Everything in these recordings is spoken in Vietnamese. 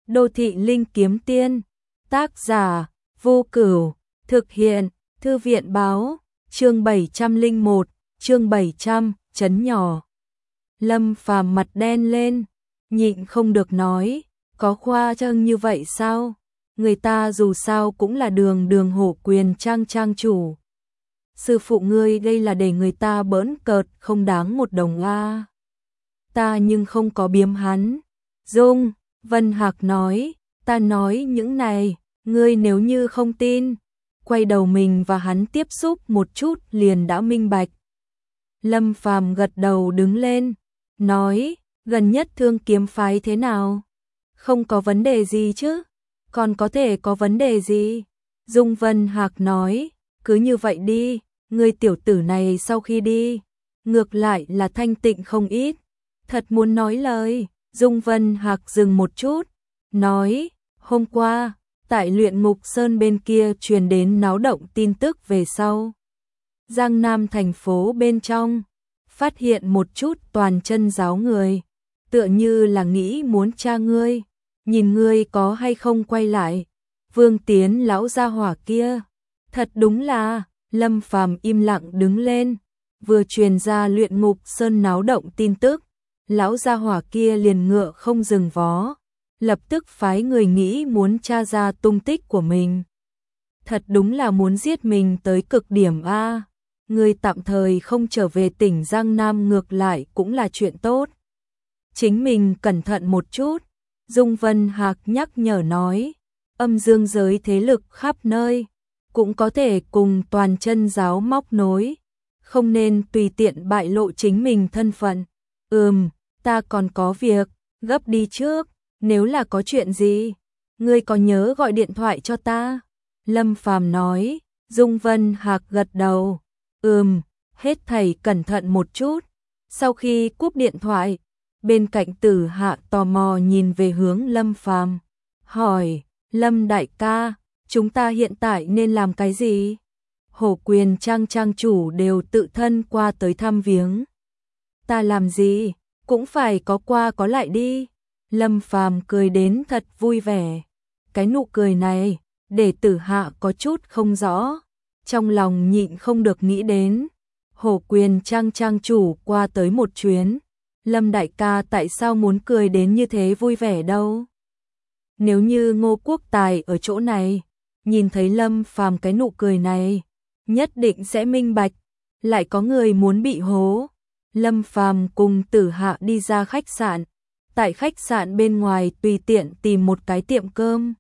Đô thị linh kiếm tiên, tác giả Vô Cửu, thực hiện Thư viện báo, chương 701, chương 700, chấn nhỏ. Lâm Phàm mặt đen lên, nhịn không được nói, có khoa trương như vậy sao? Người ta dù sao cũng là đường Hổ Quyền trang chủ. Sư phụ ngươi đây là để người ta bỡn cợt không đáng một đồng a. Ta nhưng không có biếm hắn. Dung Vân Hạc nói, ta nói những này, ngươi nếu như không tin, quay đầu mình và hắn tiếp xúc một chút liền đã minh bạch. Lâm Phàm gật đầu đứng lên, nói, gần nhất Thương Kiếm phái thế nào? Không có vấn đề gì chứ? Còn có thể có vấn đề gì? Dung Vân Hạc nói, cứ như vậy đi, ngươi tiểu tử này sau khi đi, ngược lại là thanh tịnh không ít. Thật muốn nói lời. Dung Vân Hạc dừng một chút, nói, hôm qua, tại Luyện Ngục Sơn bên kia truyền đến náo động tin tức về sau. Giang Nam thành phố bên trong, phát hiện một chút toàn chân giáo người, tựa như là nghĩ muốn tra ngươi, nhìn ngươi có hay không quay lại. Vương Tiến lão gia hỏa kia, thật đúng là, Lâm Phàm im lặng đứng lên, vừa truyền ra Luyện Ngục Sơn náo động tin tức. Lão gia hỏa kia liền ngựa không dừng vó, lập tức phái người nghĩ muốn tra ra tung tích của mình. Thật đúng là muốn giết mình tới cực điểm a. Người tạm thời không trở về tỉnh Giang Nam ngược lại cũng là chuyện tốt. Chính mình cẩn thận một chút, Dung Vân Hạc nhắc nhở nói, âm dương giới thế lực khắp nơi, cũng có thể cùng toàn chân giáo móc nối, không nên tùy tiện bại lộ chính mình thân phận. Ta còn có việc, gấp đi trước, nếu là có chuyện gì, ngươi có nhớ gọi điện thoại cho ta? Lâm Phàm nói. Dung Vân Hạc gật đầu, hết thảy cẩn thận một chút. Sau khi cúp điện thoại, bên cạnh Tử Hạ tò mò nhìn về hướng Lâm Phàm, hỏi, Lâm đại ca, chúng ta hiện tại nên làm cái gì? Hổ Quyền trang chủ đều tự thân qua tới thăm viếng. Ta làm gì? Cũng phải có qua có lại đi. Lâm Phàm cười đến thật vui vẻ. Cái nụ cười này, để Tử Hạ có chút không rõ. Trong lòng nhịn không được nghĩ đến. Hổ Quyền trang chủ qua tới một chuyến. Lâm đại ca tại sao muốn cười đến như thế vui vẻ đâu? Nếu như Ngô Quốc Tài ở chỗ này, nhìn thấy Lâm Phàm cái nụ cười này, nhất định sẽ minh bạch. Lại có người muốn bị hố. Lâm Phàm cùng Tử Hạ đi ra khách sạn, tại khách sạn bên ngoài tùy tiện tìm một cái tiệm cơm.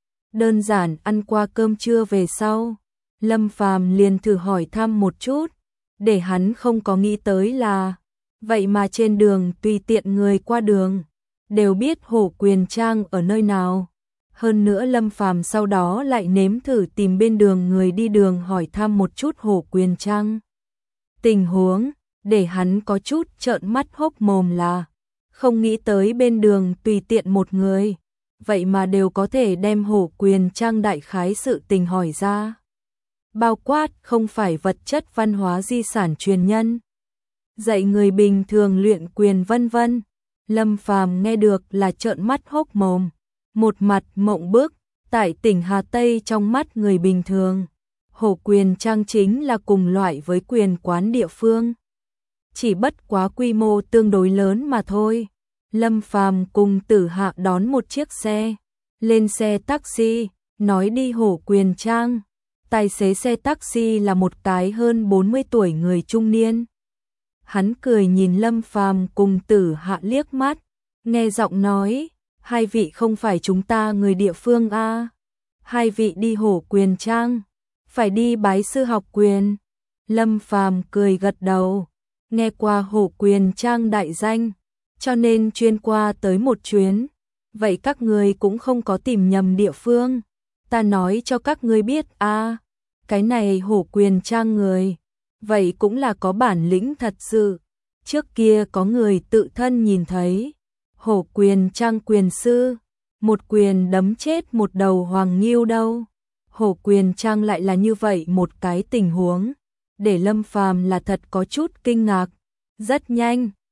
Đơn giản ăn qua cơm trưa về sau, Lâm Phàm liền thử hỏi thăm một chút, để hắn không có nghĩ tới là, vậy mà trên đường tùy tiện người qua đường, đều biết Hổ Quyền Trang ở nơi nào. Hơn nữa Lâm Phàm sau đó lại nếm thử tìm bên đường người đi đường hỏi thăm một chút Hổ Quyền Trang. Tình huống để hắn có chút trợn mắt hốc mồm là, không nghĩ tới bên đường tùy tiện một người, vậy mà đều có thể đem Hổ Quyền Trang đại khái sự tình hỏi ra. Bao quát không phải vật chất văn hóa di sản truyền nhân, dạy người bình thường luyện quyền vân vân. Lâm Phàm nghe được là trợn mắt hốc mồm, một mặt mộng bức, tại tỉnh Hà Tây trong mắt người bình thường, Hổ Quyền Trang chính là cùng loại với quyền quán địa phương. Chỉ bất quá quy mô tương đối lớn mà thôi. Lâm Phàm cùng Tử Hạ đón một chiếc xe, lên xe taxi, nói đi Hổ Quyền Trang. Tài xế xe taxi là một cái hơn 40 tuổi người trung niên. Hắn cười nhìn Lâm Phàm cùng Tử Hạ liếc mắt, nghe giọng nói, hai vị không phải chúng ta người địa phương a? Hai vị đi Hổ Quyền Trang, phải đi bái sư học quyền. Lâm Phàm cười gật đầu. Nghe qua Hổ Quyền Trang đại danh, cho nên chuyên qua tới một chuyến. Vậy các người cũng không có tìm nhầm địa phương. Ta nói cho các ngươi biết a, cái này Hổ Quyền Trang người, vậy cũng là có bản lĩnh thật sự. Trước kia có người tự thân nhìn thấy Hổ Quyền Trang quyền sư, một quyền đấm chết một đầu hoàng ngưu đâu. Hổ Quyền Trang lại là như vậy một cái tình huống, để Lâm Phàm là thật có chút kinh ngạc. Rất nhanh,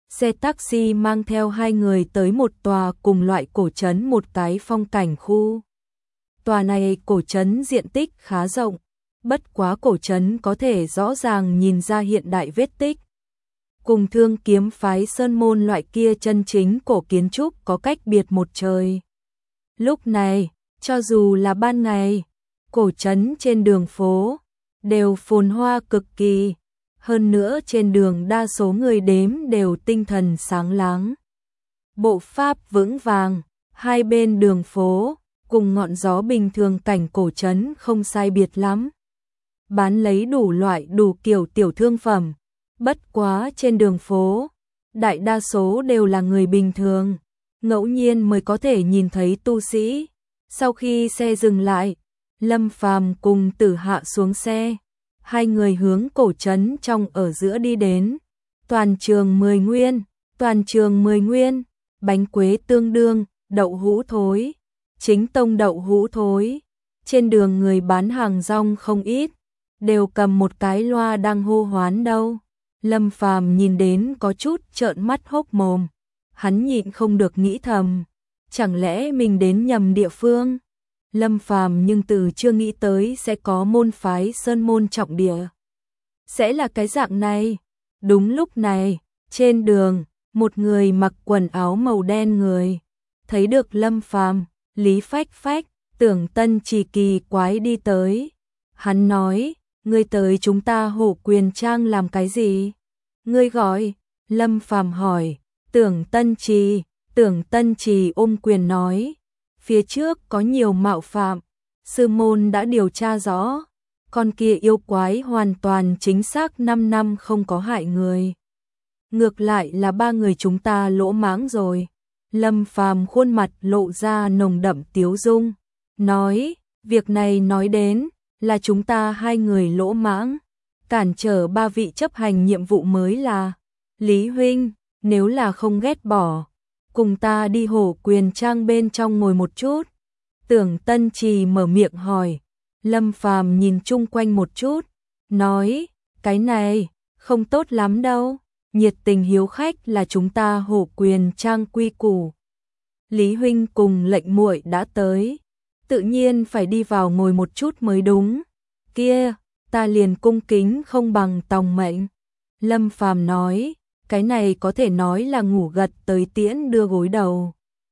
xe taxi mang theo hai người tới một tòa cùng loại cổ trấn, một cái phong cảnh khu. Tòa này cổ trấn diện tích khá rộng, bất quá cổ trấn có thể rõ ràng nhìn ra hiện đại vết tích. Cùng Thương Kiếm phái Sơn Môn loại kia chân chính cổ kiến trúc có cách biệt một trời. Lúc này, cho dù là ban ngày, cổ trấn trên đường phố đều phồn hoa cực kỳ, hơn nữa trên đường đa số người đếm đều tinh thần sáng láng. Bộ pháp vững vàng, hai bên đường phố cùng ngọn gió bình thường cảnh cổ trấn không sai biệt lắm. Bán lấy đủ loại đủ kiểu tiểu thương phẩm, bất quá trên đường phố, đại đa số đều là người bình thường, ngẫu nhiên mới có thể nhìn thấy tu sĩ. Sau khi xe dừng lại, Lâm Phàm cùng Tử Hạ xuống xe, hai người hướng cổ trấn trong ở giữa đi đến. Toàn trường 10 nguyên, toàn trường 10 nguyên, bánh quế tương đương, đậu hũ thối, chính tông đậu hũ thối. Trên đường người bán hàng rong không ít, đều cầm một cái loa đang hô hoán đâu. Lâm Phàm nhìn đến có chút trợn mắt hốc mồm, hắn nhịn không được nghĩ thầm, chẳng lẽ mình đến nhầm địa phương? Lâm Phàm nhưng từ chưa nghĩ tới sẽ có môn phái Sơn Môn trọng địa. Sẽ là cái dạng này. Đúng lúc này, trên đường, một người mặc quần áo màu đen người, thấy được Lâm Phàm, Lý Phách Phách, Tưởng Tân Trì kỳ quái đi tới. Hắn nói, ngươi tới chúng ta Hổ Quyền Trang làm cái gì? Ngươi gọi, Lâm Phàm hỏi, Tưởng Tân Trì ôm quyền nói, phía trước có nhiều mạo phạm, sư môn đã điều tra rõ, con kia yêu quái hoàn toàn chính xác 5 năm không có hại người. Ngược lại là 3 người chúng ta lỗ mãng rồi. Lâm Phàm khuôn mặt lộ ra nồng đậm tiếu dung, nói, việc này nói đến là chúng ta 2 người lỗ mãng, cản trở 3 vị chấp hành nhiệm vụ mới là Lý huynh, nếu là không ghét bỏ, cùng ta đi Hổ Quyền Trang bên trong ngồi một chút. Tưởng Tân Trì mở miệng hỏi. Lâm Phàm nhìn chung quanh một chút, nói, cái này không tốt lắm đâu, nhiệt tình hiếu khách là chúng ta Hổ Quyền Trang quy củ. Lý huynh cùng lệnh muội đã tới, tự nhiên phải đi vào ngồi một chút mới đúng. Kia, ta liền cung kính không bằng tòng mệnh. Lâm Phàm nói, cái này có thể nói là ngủ gật tới tiễn đưa gối đầu.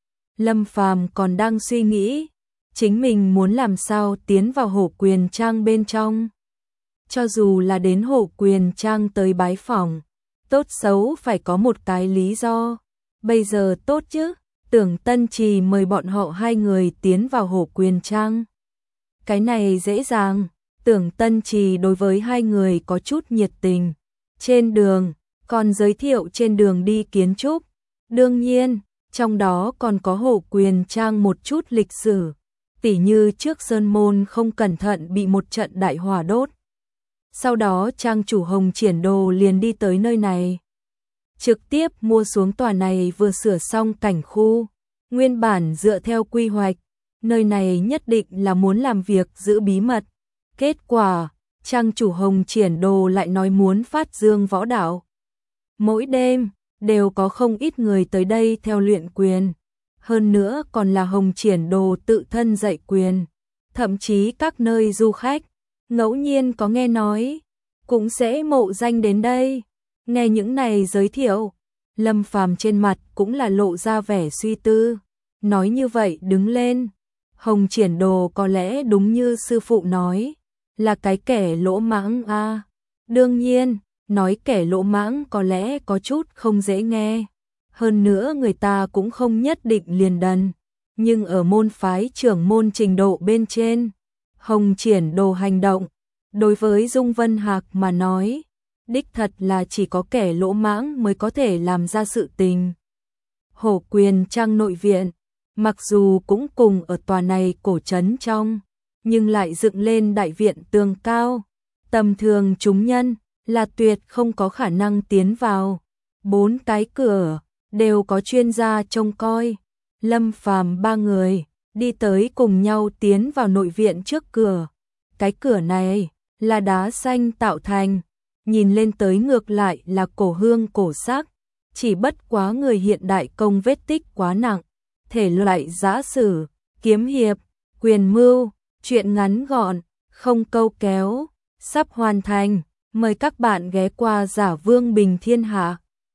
Lâm Phàm còn đang suy nghĩ, chính mình muốn làm sao tiến vào Hổ Quyền Trang bên trong. Cho dù là đến Hổ Quyền Trang tới bái phỏng, tốt xấu phải có một cái lý do. Bây giờ tốt chứ, Tưởng Tân Trì mời bọn họ 2 người tiến vào Hổ Quyền Trang. Cái này dễ dàng, Tưởng Tân Trì đối với 2 người có chút nhiệt tình. Trên đường, còn giới thiệu trên đường đi kiến trúc. Đương nhiên, trong đó còn có Hổ Quyền Trang một chút lịch sử. Tỉ như trước Sơn Môn không cẩn thận bị một trận đại hỏa đốt. Sau đó trang chủ Hồng Triển Đồ liền đi tới nơi này, trực tiếp mua xuống tòa này vừa sửa xong cảnh khu. Nguyên bản dựa theo quy hoạch, nơi này nhất định là muốn làm việc giữ bí mật. Kết quả, trang chủ Hồng Triển Đồ lại nói muốn phát dương võ đạo. Mỗi đêm, đều có không ít người tới đây theo luyện quyền. Hơn nữa còn là Hồng Triển Đồ tự thân dạy quyền. Thậm chí các nơi du khách, ngẫu nhiên có nghe nói, cũng sẽ mộ danh đến đây. Nghe những này giới thiệu, Lâm Phàm trên mặt cũng là lộ ra vẻ suy tư. Nói như vậy đứng lên, Hồng Triển Đồ có lẽ đúng như sư phụ nói, là cái kẻ lỗ mãng a. Đương nhiên, nói kẻ lỗ mãng có lẽ có chút không dễ nghe. Hơn nữa người ta cũng không nhất định liền đần. Nhưng ở môn phái trưởng môn trình độ bên trên, Hồng Triển Đồ hành động, đối với Dung Vân Hạc mà nói, đích thật là chỉ có kẻ lỗ mãng mới có thể làm ra sự tình. Hổ Quyền Trang nội viện, mặc dù cũng cùng ở tòa này cổ trấn trong, nhưng lại dựng lên đại viện tường cao, tầm thường chúng nhân là tuyệt không có khả năng tiến vào. 4 cái cửa đều có chuyên gia trông coi. Lâm Phàm 3 người đi tới cùng nhau tiến vào nội viện trước cửa. Cái cửa này là đá xanh tạo thành, nhìn lên tới ngược lại là cổ hương cổ sắc, chỉ bất quá người hiện đại công vết tích quá nặng, thể loại giã sử, kiếm hiệp, quyền mưu, truyện ngắn gọn, không câu kéo, sắp hoàn thành, mời các bạn ghé qua Giả Vương Bình Thiên Hạ.